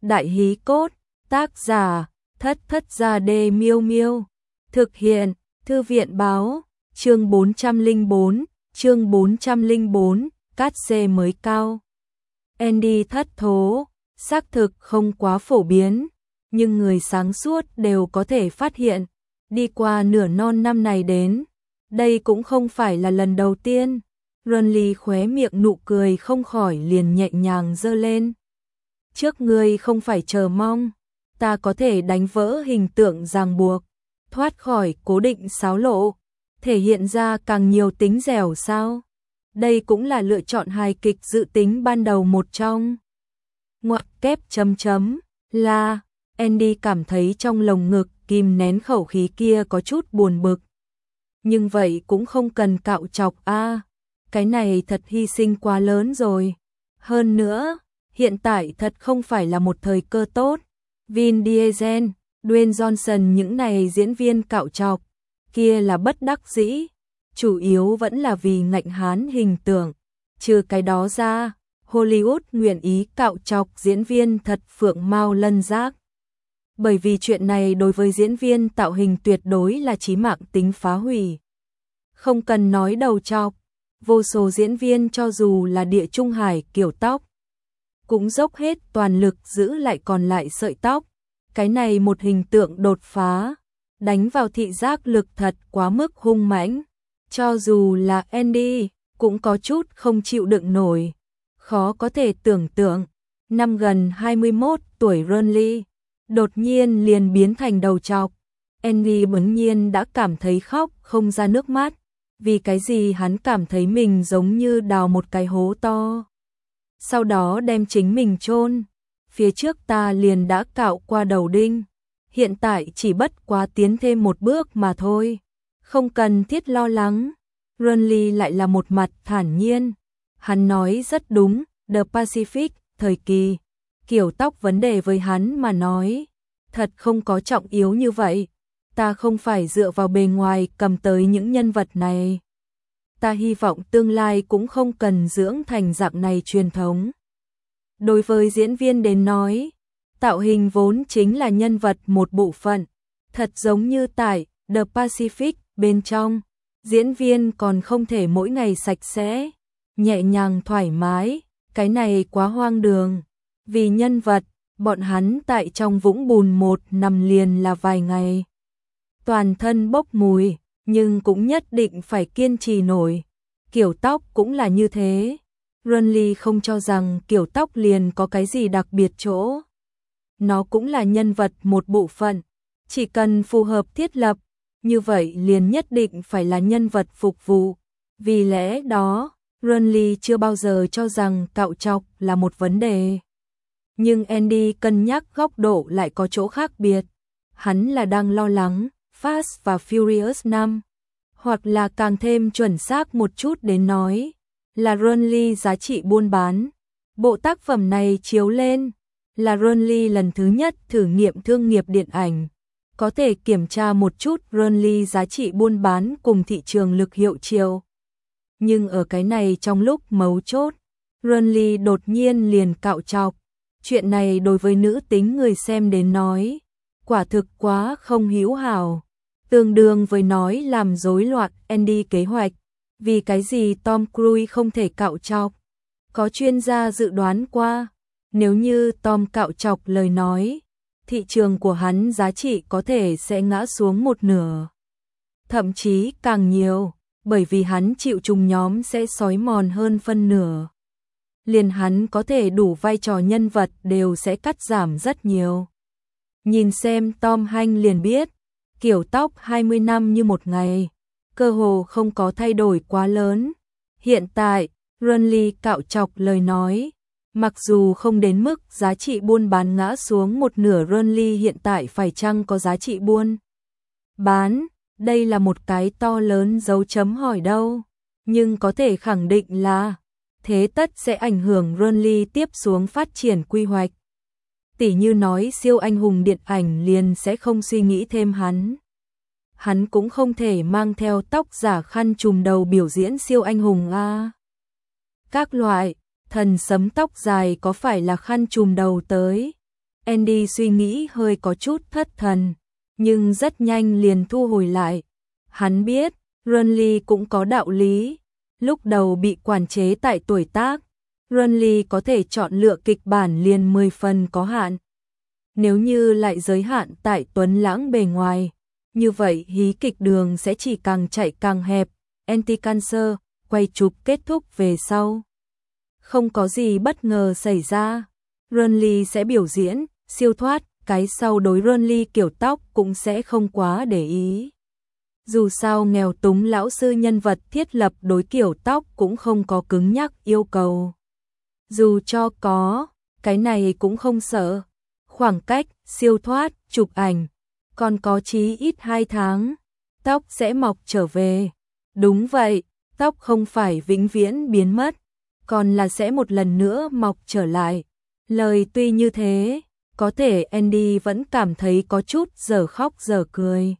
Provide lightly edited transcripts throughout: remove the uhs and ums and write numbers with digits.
Đại hí cốt, tác giả, Thất Thất Gia Đê Miêu Miêu. Thực hiện, Thư viện báo, chương 404, cát xê mới cao. Andy thất thố, xác thực không quá phổ biến, nhưng người sáng suốt đều có thể phát hiện, đi qua nửa non năm này đến, đây cũng không phải là lần đầu tiên. Ronly khóe miệng nụ cười không khỏi liền nhẹ nhàng giơ lên. Trước ngươi không phải chờ mong, ta có thể đánh vỡ hình tượng ràng buộc, thoát khỏi cố định xáo lộ, thể hiện ra càng nhiều tính dẻo sao? Đây cũng là lựa chọn hài kịch dự tính ban đầu một trong. Ngoặc kép là, Andy cảm thấy trong lồng ngực kìm nén khẩu khí kia có chút buồn bực. Nhưng vậy cũng không cần cạo chọc a, cái này thật hy sinh quá lớn rồi. Hơn nữa, hiện tại thật không phải là một thời cơ tốt. Vin Diesel, Dwayne Johnson những này diễn viên cạo chọc, kia là bất đắc dĩ, chủ yếu vẫn là vì ngạnh hán hình tượng. Trừ cái đó ra, Hollywood nguyện ý cạo chọc diễn viên thật phượng mao lân giác. Bởi vì chuyện này đối với diễn viên tạo hình tuyệt đối là chí mạng tính phá hủy. Không cần nói đầu chọc, vô số diễn viên cho dù là địa trung hải kiểu tóc, cũng dốc hết toàn lực giữ lại còn lại sợi tóc. Cái này một hình tượng đột phá, đánh vào thị giác lực thật quá mức hung mãnh. Cho dù là Andy, cũng có chút không chịu đựng nổi. Khó có thể tưởng tượng, năm gần 21 tuổi Ronly, đột nhiên liền biến thành đầu trọc. Andy bỗng nhiên đã cảm thấy khóc không ra nước mắt. Vì cái gì hắn cảm thấy mình giống như đào một cái hố to, sau đó đem chính mình chôn. Phía trước ta liền đã cạo qua đầu đinh, hiện tại chỉ bất quá tiến thêm một bước mà thôi, không cần thiết lo lắng. Ronly lại là một mặt thản nhiên. Hắn nói rất đúng, The Pacific, thời kỳ, kiểu tóc vấn đề với hắn mà nói, thật không có trọng yếu như vậy. Ta không phải dựa vào bề ngoài cầm tới những nhân vật này. Ta hy vọng tương lai cũng không cần dưỡng thành dạng này truyền thống. Đối với diễn viên đến nói, tạo hình vốn chính là nhân vật một bộ phận, thật giống như tại The Pacific bên trong, diễn viên còn không thể mỗi ngày sạch sẽ, nhẹ nhàng thoải mái, cái này quá hoang đường. Vì nhân vật, bọn hắn tại trong vũng bùn một nằm liền là vài ngày. Toàn thân bốc mùi, nhưng cũng nhất định phải kiên trì nổi. Kiểu tóc cũng là như thế. Ronly không cho rằng kiểu tóc liền có cái gì đặc biệt chỗ. Nó cũng là nhân vật một bộ phận. Chỉ cần phù hợp thiết lập, như vậy liền nhất định phải là nhân vật phục vụ. Vì lẽ đó, Ronly chưa bao giờ cho rằng cạo chọc là một vấn đề. Nhưng Andy cân nhắc góc độ lại có chỗ khác biệt. Hắn là đang lo lắng Fast và Furious 5, hoặc là càng thêm chuẩn xác một chút đến nói, là Ronly giá trị buôn bán. Bộ tác phẩm này chiếu lên, là Ronly lần thứ nhất thử nghiệm thương nghiệp điện ảnh. Có thể kiểm tra một chút Ronly giá trị buôn bán cùng thị trường lực hiệu chiều. Nhưng ở cái này trong lúc mấu chốt, Ronly đột nhiên liền cạo chọc. Chuyện này đối với nữ tính người xem đến nói, quả thực quá không hữu hảo. Tương đương với nói làm rối loạn Andy kế hoạch. Vì cái gì Tom Cruise không thể cạo chọc? Có chuyên gia dự đoán qua, nếu như Tom cạo chọc lời nói, thị trường của hắn giá trị có thể sẽ ngã xuống một nửa. Thậm chí càng nhiều, bởi vì hắn chịu trùng nhóm sẽ xói mòn hơn phân nửa. Liền hắn có thể đủ vai trò nhân vật đều sẽ cắt giảm rất nhiều. Nhìn xem Tom Hanks liền biết, kiểu tóc 20 năm như một ngày, cơ hồ không có thay đổi quá lớn. Hiện tại, Ronly cạo chọc lời nói, mặc dù không đến mức giá trị buôn bán ngã xuống một nửa, Ronly hiện tại phải chăng có giá trị buôn bán, đây là một cái to lớn dấu chấm hỏi đâu. Nhưng có thể khẳng định là, thế tất sẽ ảnh hưởng Ronly tiếp xuống phát triển quy hoạch. Tỉ như nói siêu anh hùng điện ảnh liền sẽ không suy nghĩ thêm hắn. Hắn cũng không thể mang theo tóc giả khăn trùm đầu biểu diễn siêu anh hùng a. Các loại, thần sấm tóc dài có phải là khăn trùm đầu tới. Andy suy nghĩ hơi có chút thất thần, nhưng rất nhanh liền thu hồi lại. Hắn biết, Renly cũng có đạo lý. Lúc đầu bị quản chế tại tuổi tác, Renly có thể chọn lựa kịch bản liền 10 phần có hạn. Nếu như lại giới hạn tại tuấn lãng bề ngoài, như vậy hí kịch đường sẽ chỉ càng chạy càng hẹp. Anti-Cancer quay chụp kết thúc về sau, không có gì bất ngờ xảy ra, Renly sẽ biểu diễn, siêu thoát, cái sau đối Renly kiểu tóc cũng sẽ không quá để ý. Dù sao nghèo túng lão sư nhân vật thiết lập đối kiểu tóc cũng không có cứng nhắc yêu cầu. Dù cho có, cái này cũng không sợ. Khoảng cách, siêu thoát, chụp ảnh, còn có chí ít 2 tháng, tóc sẽ mọc trở về. Đúng vậy, tóc không phải vĩnh viễn biến mất, còn là sẽ một lần nữa mọc trở lại. Lời tuy như thế, có thể Andy vẫn cảm thấy có chút dở khóc dở cười.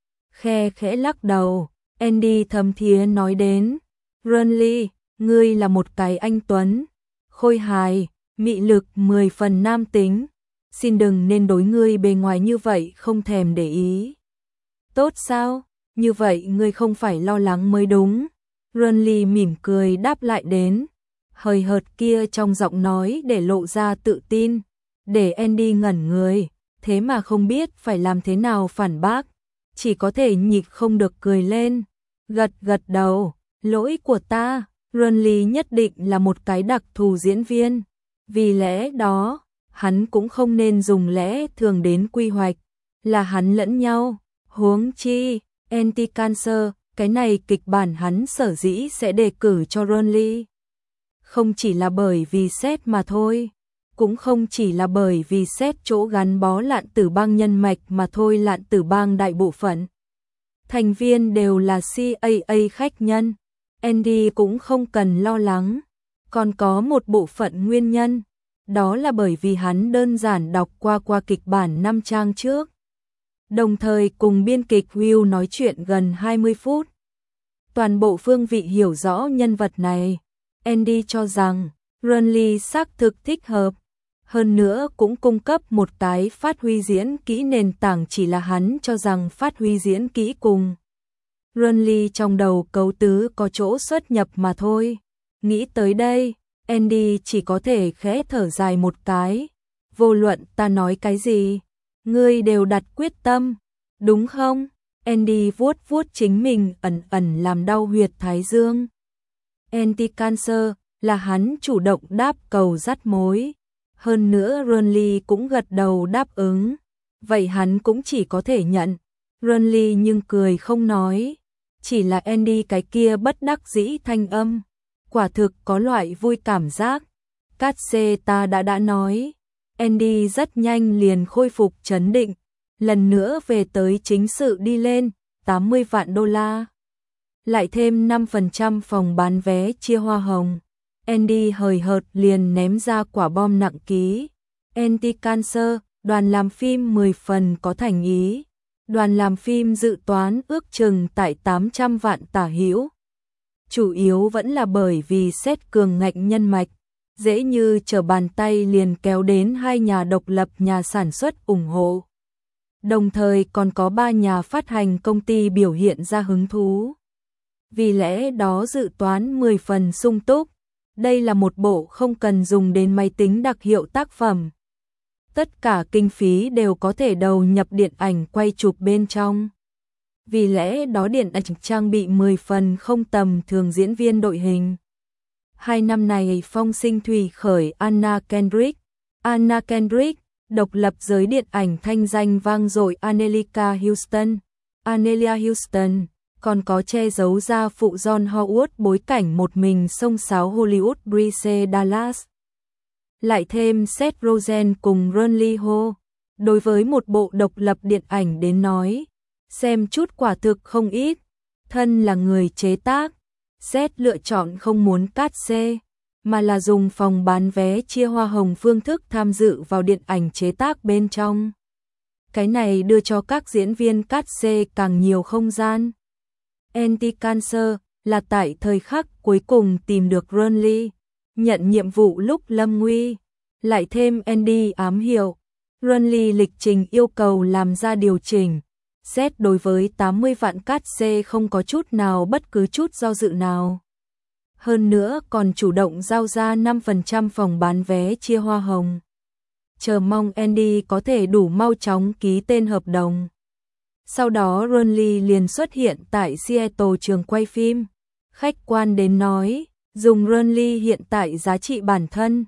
Khe khẽ lắc đầu, Andy thầm thía nói đến, Renly, ngươi là một cái anh tuấn, khôi hài, mị lực 10 phần nam tính, xin đừng nên đối ngươi bề ngoài như vậy không thèm để ý. Tốt sao, như vậy ngươi không phải lo lắng mới đúng. Renly mỉm cười đáp lại đến, hời hợt kia trong giọng nói để lộ ra tự tin, để Andy ngẩn người, thế mà không biết phải làm thế nào phản bác, chỉ có thể nhịn không được cười lên, gật gật đầu, lỗi của ta, Renly nhất định là một cái đặc thù diễn viên, vì lẽ đó, hắn cũng không nên dùng lẽ thường đến quy hoạch, là hắn lẫn nhau, huống chi, Anti-Cancer, cái này kịch bản hắn sở dĩ sẽ đề cử cho Renly. Không chỉ là bởi vì xét mà thôi, cũng không chỉ là bởi vì xét chỗ gắn bó Lạn Tử Bang nhân mạch mà thôi. Lạn Tử Bang đại bộ phận thành viên đều là CAA khách nhân, Andy cũng không cần lo lắng. Còn có một bộ phận nguyên nhân, đó là bởi vì hắn đơn giản đọc qua kịch bản 5 trang trước, đồng thời cùng biên kịch Will nói chuyện gần 20 phút. Toàn bộ phương vị hiểu rõ nhân vật này, Andy cho rằng Renly xác thực thích hợp, hơn nữa cũng cung cấp một cái phát huy diễn kỹ nền tảng, chỉ là hắn cho rằng phát huy diễn kỹ cùng Renly trong đầu cấu tứ có chỗ xuất nhập mà thôi. Nghĩ tới đây, Andy chỉ có thể khẽ thở dài một cái, vô luận ta nói cái gì, ngươi đều đặt quyết tâm, đúng không? Andy vuốt vuốt chính mình ẩn ẩn làm đau huyệt thái dương. Anti-Cancer là hắn chủ động đáp cầu dắt mối, hơn nữa Renly cũng gật đầu đáp ứng, vậy hắn cũng chỉ có thể nhận. Renly nhưng cười không nói, chỉ là Andy cái kia bất đắc dĩ thanh âm, quả thực có loại vui cảm giác. Cát xê ta đã nói. Andy rất nhanh liền khôi phục trấn định, lần nữa về tới chính sự đi lên, 80 vạn đô la. Lại thêm 5% phòng bán vé chia hoa hồng. Andy hời hợt liền ném ra quả bom nặng ký. Anti-Cancer, đoàn làm phim 10 phần có thành ý. Đoàn làm phim dự toán ước chừng tại 800 vạn tả hữu. Chủ yếu vẫn là bởi vì xét cường ngạnh nhân mạch, dễ như trở bàn tay liền kéo đến 2 nhà độc lập nhà sản xuất ủng hộ. Đồng thời còn có 3 nhà phát hành công ty biểu hiện ra hứng thú. Vì lẽ đó dự toán 10 phần sung túc. Đây là một bộ không cần dùng đến máy tính đặc hiệu tác phẩm. Tất cả kinh phí đều có thể đầu nhập điện ảnh quay chụp bên trong. Vì lẽ đó điện ảnh trang bị 10 phần không tầm thường diễn viên đội hình. 2 năm này phong sinh thủy khởi Anna Kendrick. Anna Kendrick, độc lập giới điện ảnh thanh danh vang dội Anjelica Huston. Annelia Houston, còn có che giấu gia phụ John Howard bối cảnh một mình xông xáo Hollywood Bryce Dallas. Lại thêm Seth Rogen cùng Renly Ho. Đối với một bộ độc lập điện ảnh đến nói, xem chút quả thực không ít. Thân là người chế tác, Seth lựa chọn không muốn cát xê, mà là dùng phòng bán vé chia hoa hồng phương thức tham dự vào điện ảnh chế tác bên trong. Cái này đưa cho các diễn viên cát xê càng nhiều không gian. Anti-Cancer là tại thời khắc cuối cùng tìm được Renly, nhận nhiệm vụ lúc lâm nguy, lại thêm Andy ám hiệu, Burnley lịch trình yêu cầu làm ra điều chỉnh. Xét đối với 80 vạn cát xê không có chút nào bất cứ chút do dự nào. Hơn nữa còn chủ động giao ra 5% phòng bán vé chia hoa hồng. Chờ mong Andy có thể đủ mau chóng ký tên hợp đồng. Sau đó Burnley liền xuất hiện tại Seattle trường quay phim. Khách quan đến nói, dùng Burnley hiện tại giá trị bản thân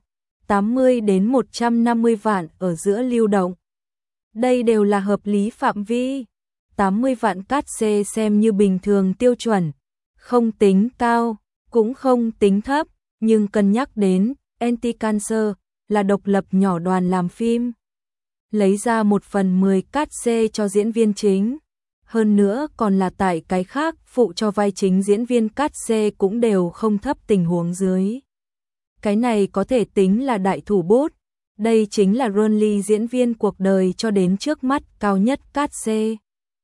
80 đến 150 vạn ở giữa lưu động. Đây đều là hợp lý phạm vi. 80 vạn cát xê xem như bình thường tiêu chuẩn, không tính cao, cũng không tính thấp, nhưng cân nhắc đến Anti-Cancer là độc lập nhỏ đoàn làm phim. Lấy ra 1/10 cát xê cho diễn viên chính. Hơn nữa còn là tại cái khác phụ cho vai chính diễn viên cát xê cũng đều không thấp tình huống dưới. Cái này có thể tính là đại thủ bút. Đây chính là Burnley diễn viên cuộc đời cho đến trước mắt cao nhất cát xê.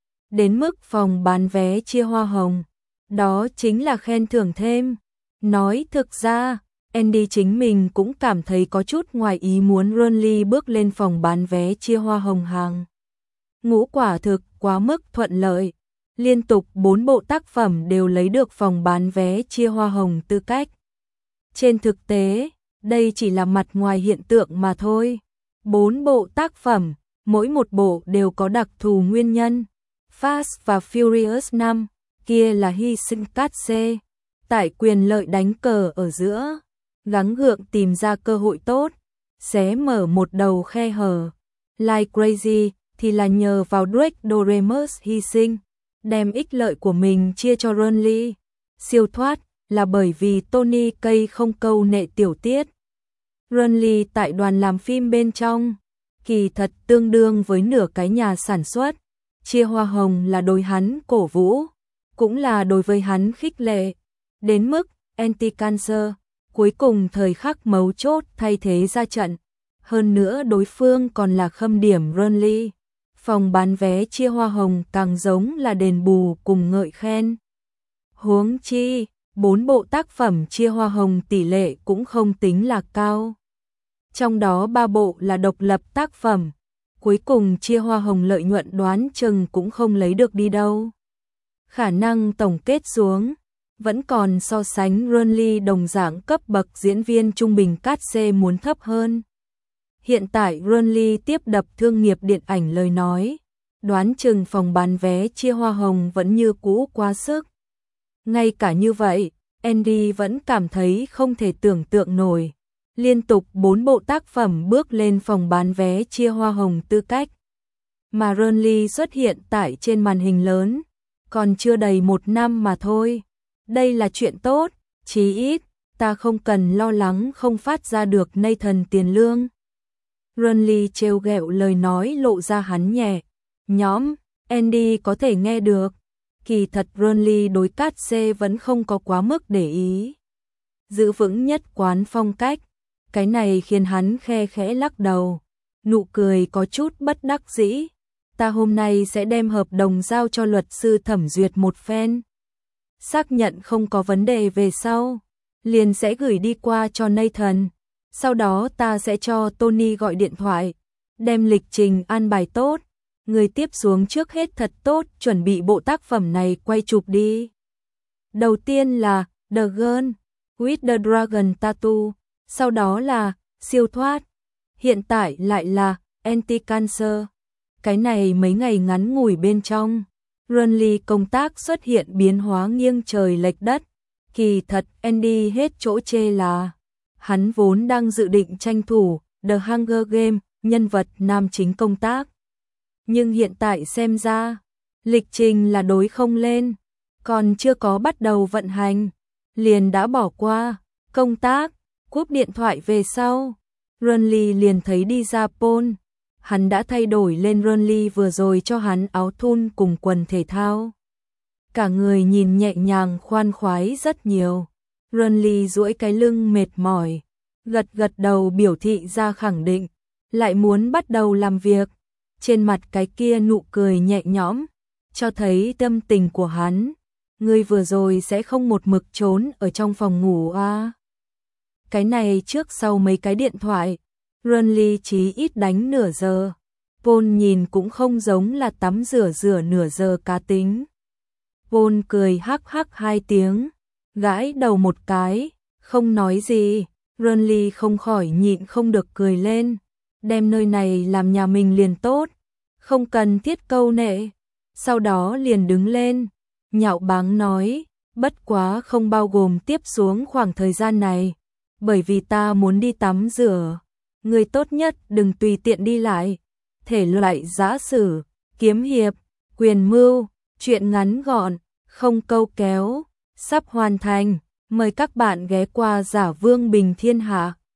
Đến mức phòng bán vé chia hoa hồng. Đó chính là khen thưởng thêm. Nói thực ra, Andy chính mình cũng cảm thấy có chút ngoài ý muốn Burnley bước lên phòng bán vé chia hoa hồng hàng. Ngũ quả thực quá mức thuận lợi. Liên tục 4 bộ tác phẩm đều lấy được phòng bán vé chia hoa hồng tư cách. Trên thực tế, đây chỉ là mặt ngoài hiện tượng mà thôi. 4 bộ tác phẩm, mỗi một bộ đều có đặc thù nguyên nhân. Fast và Furious 5, kia là hy sinh cát xê. Tại quyền lợi đánh cờ ở giữa, gắng gượng tìm ra cơ hội tốt, xé mở một đầu khe hở. Like Crazy thì là nhờ vào Drake Doremus hy sinh, đem ích lợi của mình chia cho Burnley. Siêu thoát là bởi vì Tony Kaye không câu nệ tiểu tiết. Burnley tại đoàn làm phim bên trong, kỳ thật tương đương với nửa cái nhà sản xuất. Chia hoa hồng là đối hắn cổ vũ, cũng là đối với hắn khích lệ. Đến mức Anti-Cancer cuối cùng thời khắc mấu chốt thay thế ra trận. Hơn nữa đối phương còn là khâm điểm Burnley. Phòng bán vé chia hoa hồng càng giống là đền bù cùng ngợi khen. Huống chi, 4 bộ tác phẩm chia hoa hồng tỷ lệ cũng không tính là cao. Trong đó 3 bộ là độc lập tác phẩm. Cuối cùng chia hoa hồng lợi nhuận đoán chừng cũng không lấy được đi đâu. Khả năng tổng kết xuống, vẫn còn so sánh Burnley đồng dạng cấp bậc diễn viên trung bình cát xê muốn thấp hơn. Hiện tại Burnley tiếp đập thương nghiệp điện ảnh lời nói, đoán chừng phòng bán vé chia hoa hồng vẫn như cũ quá sức. Ngay cả như vậy, Andy vẫn cảm thấy không thể tưởng tượng nổi. Liên tục 4 bộ tác phẩm bước lên phòng bán vé chia hoa hồng tư cách. Mà Burnley xuất hiện tại trên màn hình lớn, còn chưa đầy 1 năm mà thôi. Đây là chuyện tốt, chí ít, ta không cần lo lắng không phát ra được Nathan tiền lương. Burnley trêu ghẹo lời nói lộ ra hắn nhẹ. Nhóm, Andy có thể nghe được. Kỳ thật Burnley đối cát xê vẫn không có quá mức để ý. Giữ vững nhất quán phong cách. Cái này khiến hắn khe khẽ lắc đầu. Nụ cười có chút bất đắc dĩ. Ta hôm nay sẽ đem hợp đồng giao cho luật sư thẩm duyệt một phen. Xác nhận không có vấn đề về sau, liền sẽ gửi đi qua cho Nathan. Sau đó ta sẽ cho Tony gọi điện thoại, đem lịch trình an bài tốt. Người tiếp xuống trước hết thật tốt chuẩn bị bộ tác phẩm này quay chụp đi. Đầu tiên là The Girl with the Dragon Tattoo, sau đó là Siêu thoát, hiện tại lại là Anti-Cancer. Cái này mấy ngày ngắn ngủi bên trong, Burnley công tác xuất hiện biến hóa nghiêng trời lệch đất. Kỳ thật Andy hết chỗ chê là hắn vốn đang dự định tranh thủ The Hunger Games nhân vật nam chính công tác. Nhưng hiện tại xem ra, lịch trình là đối không lên, còn chưa có bắt đầu vận hành, liền đã bỏ qua công tác. Cúp điện thoại về sau, Burnley liền thấy đi ra Paul. Hắn đã thay đổi lên Burnley vừa rồi cho hắn áo thun cùng quần thể thao. Cả người nhìn nhẹ nhàng khoan khoái rất nhiều. Burnley duỗi cái lưng mệt mỏi, gật gật đầu biểu thị ra khẳng định, lại muốn bắt đầu làm việc. Trên mặt cái kia nụ cười nhẹ nhõm, cho thấy tâm tình của hắn. Ngươi vừa rồi sẽ không một mực trốn ở trong phòng ngủ à? Cái này trước sau mấy cái điện thoại, Burnley chí ít đánh nửa giờ. Vôn nhìn cũng không giống là tắm rửa nửa giờ cá tính. Vôn cười hắc hắc 2 tiếng, gãi đầu một cái, không nói gì. Renly không khỏi nhịn không được cười lên, đem nơi này làm nhà mình liền tốt, không cần thiết câu nệ. Sau đó liền đứng lên, nhạo báng nói, bất quá không bao gồm tiếp xuống khoảng thời gian này, bởi vì ta muốn đi tắm rửa. Người tốt nhất đừng tùy tiện đi lại. Thể loại giã sử, kiếm hiệp, quyền mưu, truyện ngắn gọn, không câu kéo, sắp hoàn thành. Mời các bạn ghé qua Giả Vương Bình Thiên Hạ.